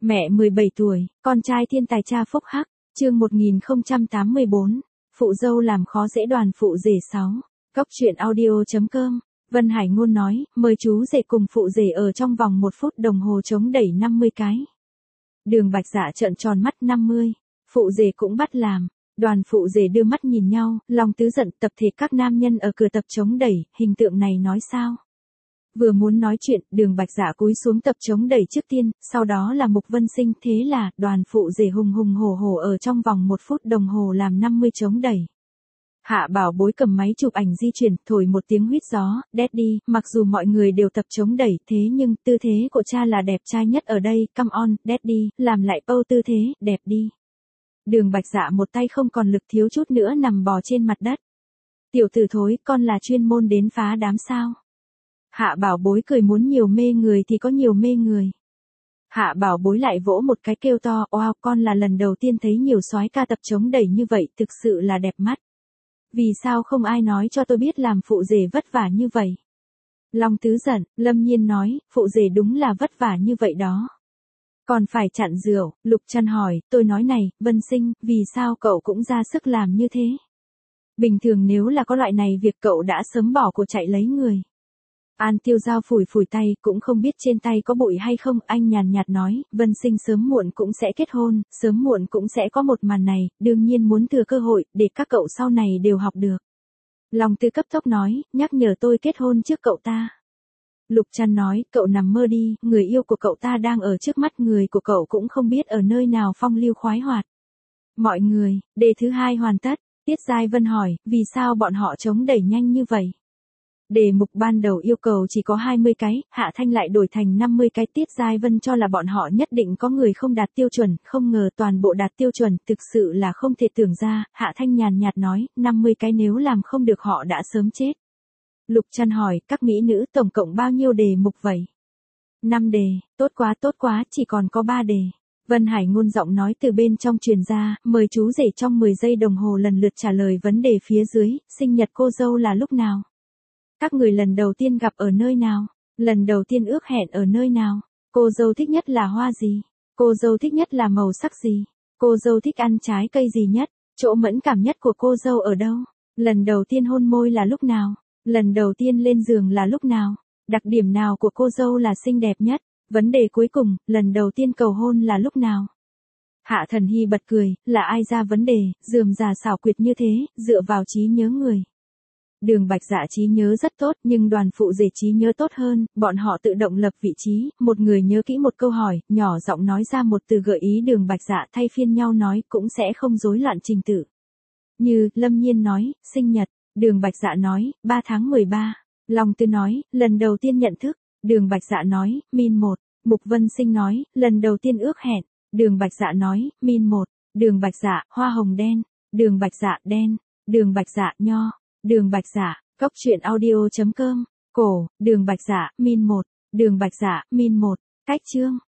Mẹ 17 tuổi, con trai thiên tài cha phúc hắc, chương 1084, phụ dâu làm khó dễ đoàn phụ rể 6, góc truyện audio.com, Vân Hải Ngôn nói, mời chú rể cùng phụ rể ở trong vòng 1 phút đồng hồ chống đẩy 50 cái. Đường Bạch Dạ trợn tròn mắt 50, phụ rể cũng bắt làm, đoàn phụ rể đưa mắt nhìn nhau, lòng tứ giận tập thể các nam nhân ở cửa tập chống đẩy, hình tượng này nói sao? Vừa muốn nói chuyện, Đường Bạch Dạ cúi xuống tập chống đẩy trước tiên, sau đó là Mục Vân Sinh, thế là, đoàn phụ rể hùng hùng hổ hổ ở trong vòng 1 phút đồng hồ làm 50 chống đẩy. Hạ Bảo Bối cầm máy chụp ảnh di chuyển, thổi một tiếng huýt gió, Daddy, mặc dù mọi người đều tập chống đẩy, thế nhưng, tư thế của cha là đẹp trai nhất ở đây, come on, Daddy, làm lại pose tư thế, đẹp đi. Đường Bạch Dạ một tay không còn lực thiếu chút nữa nằm bò trên mặt đất. Tiểu tử thối, con là chuyên môn đến phá đám sao? Hạ Bảo Bối cười muốn nhiều mê người thì có nhiều mê người. Hạ Bảo Bối lại vỗ một cái kêu to, wow, con là lần đầu tiên thấy nhiều soái ca tập chống đẩy như vậy, thực sự là đẹp mắt. Vì sao không ai nói cho tôi biết làm phụ rể vất vả như vậy? Long Tứ giận, Lâm Nhiên nói, phụ rể đúng là vất vả như vậy đó. Còn phải chặn rượu, Lục Trăn hỏi, tôi nói này, Vân Sinh, vì sao cậu cũng ra sức làm như thế? Bình thường nếu là có loại này việc cậu đã sớm bỏ cuộc chạy lấy người. An Tiêu Giao phủi phủi tay, cũng không biết trên tay có bụi hay không, anh nhàn nhạt nói, Vân Sinh sớm muộn cũng sẽ kết hôn, sớm muộn cũng sẽ có một màn này, đương nhiên muốn thừa cơ hội, để các cậu sau này đều học được. Long Tư cấp tốc nói, nhắc nhở tôi kết hôn trước cậu ta. Lục Trăn nói, cậu nằm mơ đi, người yêu của cậu ta đang ở trước mắt, người của cậu cũng không biết ở nơi nào phong lưu khoái hoạt. Mọi người, đề thứ 2 hoàn tất, Tiết Giai Vân hỏi, vì sao bọn họ chống đẩy nhanh như vậy? Đề mục ban đầu yêu cầu chỉ có 20 cái, Hạ Thanh lại đổi thành 50 cái, Tiết Giai Vân cho là bọn họ nhất định có người không đạt tiêu chuẩn, không ngờ toàn bộ đạt tiêu chuẩn, thực sự là không thể tưởng ra, Hạ Thanh nhàn nhạt nói, 50 cái nếu làm không được họ đã sớm chết. Lục Trăn hỏi, các mỹ nữ tổng cộng bao nhiêu đề mục vậy? 5 đề, tốt quá, chỉ còn có 3 đề. Vân Hải Ngôn giọng nói từ bên trong truyền ra, mời chú rể trong 10 giây đồng hồ lần lượt trả lời vấn đề phía dưới, sinh nhật cô dâu là lúc nào? Các người lần đầu tiên gặp ở nơi nào? Lần đầu tiên ước hẹn ở nơi nào? Cô dâu thích nhất là hoa gì? Cô dâu thích nhất là màu sắc gì? Cô dâu thích ăn trái cây gì nhất? Chỗ mẫn cảm nhất của cô dâu ở đâu? Lần đầu tiên hôn môi là lúc nào? Lần đầu tiên lên giường là lúc nào? Đặc điểm nào của cô dâu là xinh đẹp nhất? Vấn đề cuối cùng, lần đầu tiên cầu hôn là lúc nào? Hạ Thần Hy bật cười, là ai ra vấn đề, rườm rà xảo quyệt như thế, dựa vào trí nhớ người. Đường Bạch Dạ trí nhớ rất tốt, nhưng đoàn phụ rể trí nhớ tốt hơn, bọn họ tự động lập vị trí, một người nhớ kỹ một câu hỏi, nhỏ giọng nói ra một từ gợi ý Đường Bạch Dạ thay phiên nhau nói, cũng sẽ không rối loạn trình tự. Như, Lâm Nhiên nói, sinh nhật, Đường Bạch Dạ nói, 3 tháng 13. Long Tư nói, lần đầu tiên nhận thức, Đường Bạch Dạ nói, min 1. Mục Vân Sinh nói, lần đầu tiên ước hẹn, Đường Bạch Dạ nói, min 1. Đường Bạch Dạ, hoa hồng đen, Đường Bạch Dạ đen, Đường Bạch Dạ nho, Đường Bạch Dạ, góc truyện audio.com, cổ, Đường Bạch Dạ, min 1, Đường Bạch Dạ, min 1, cách chương.